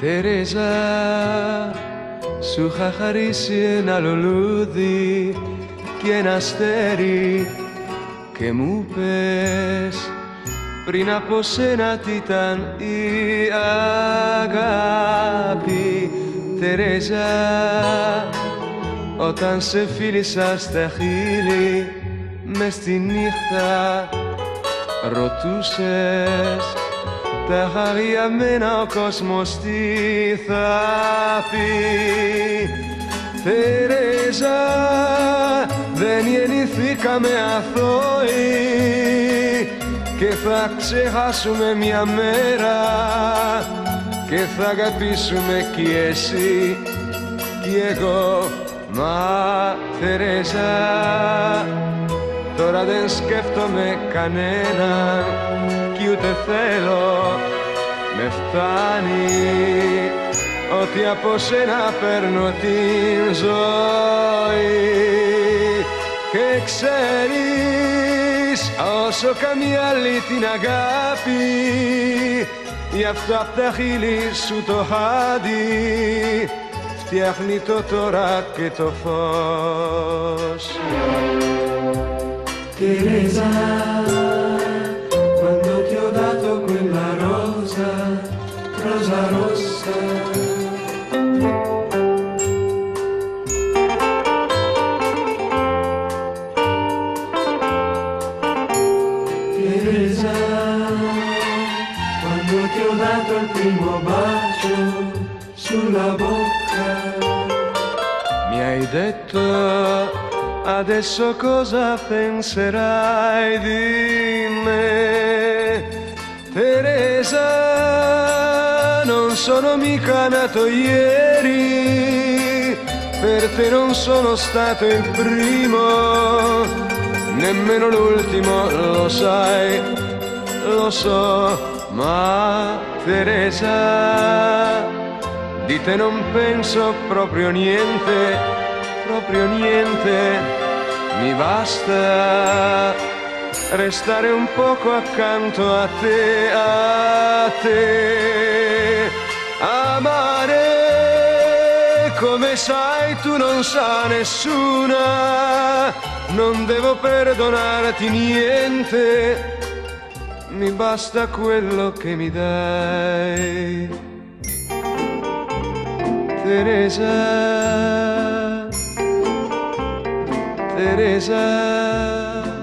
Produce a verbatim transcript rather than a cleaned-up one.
Teresa, σου είχα χαρίσει ένα λουλούδι και ένα αστέρι και μου πες πριν από σένα τι ήταν η αγάπη. Τερέζα, όταν σε φίλησα στα χείλη μες στη νύχτα ρωτούσες τα χαριαμένα ο κόσμος τι θα πει. Τερέζα, δεν γεννηθήκαμε αθώοι και θα ξεχάσουμε μια μέρα και θα αγαπήσουμε κι εσύ κι εγώ. Μα Τερέζα, τώρα δεν σκέφτομαι κανέναν κι ούτε θέλω, με φτάνει ότι από σένα παίρνω την ζωή. Και ξέρεις, όσο καμία άλλη την αγάπη, γι' αυτό απ' τα χείλη σου το χάδι φτιάχνει το τώρα και το φως. Teresa, quando ti ho dato quella rosa, rosa rossa. Teresa, quando ti ho dato il primo bacio sulla bocca. Mi hai detto adesso cosa penserai di me? Teresa, non sono mica nato ieri, per te non sono stato il primo, nemmeno l'ultimo, lo sai, lo so, ma Teresa, di te non penso proprio niente, proprio niente, mi basta restare un poco accanto a te, a te, amare come sai tu non sa nessuna, non devo perdonarti niente, mi basta quello che mi dai. Teresa, Teresa.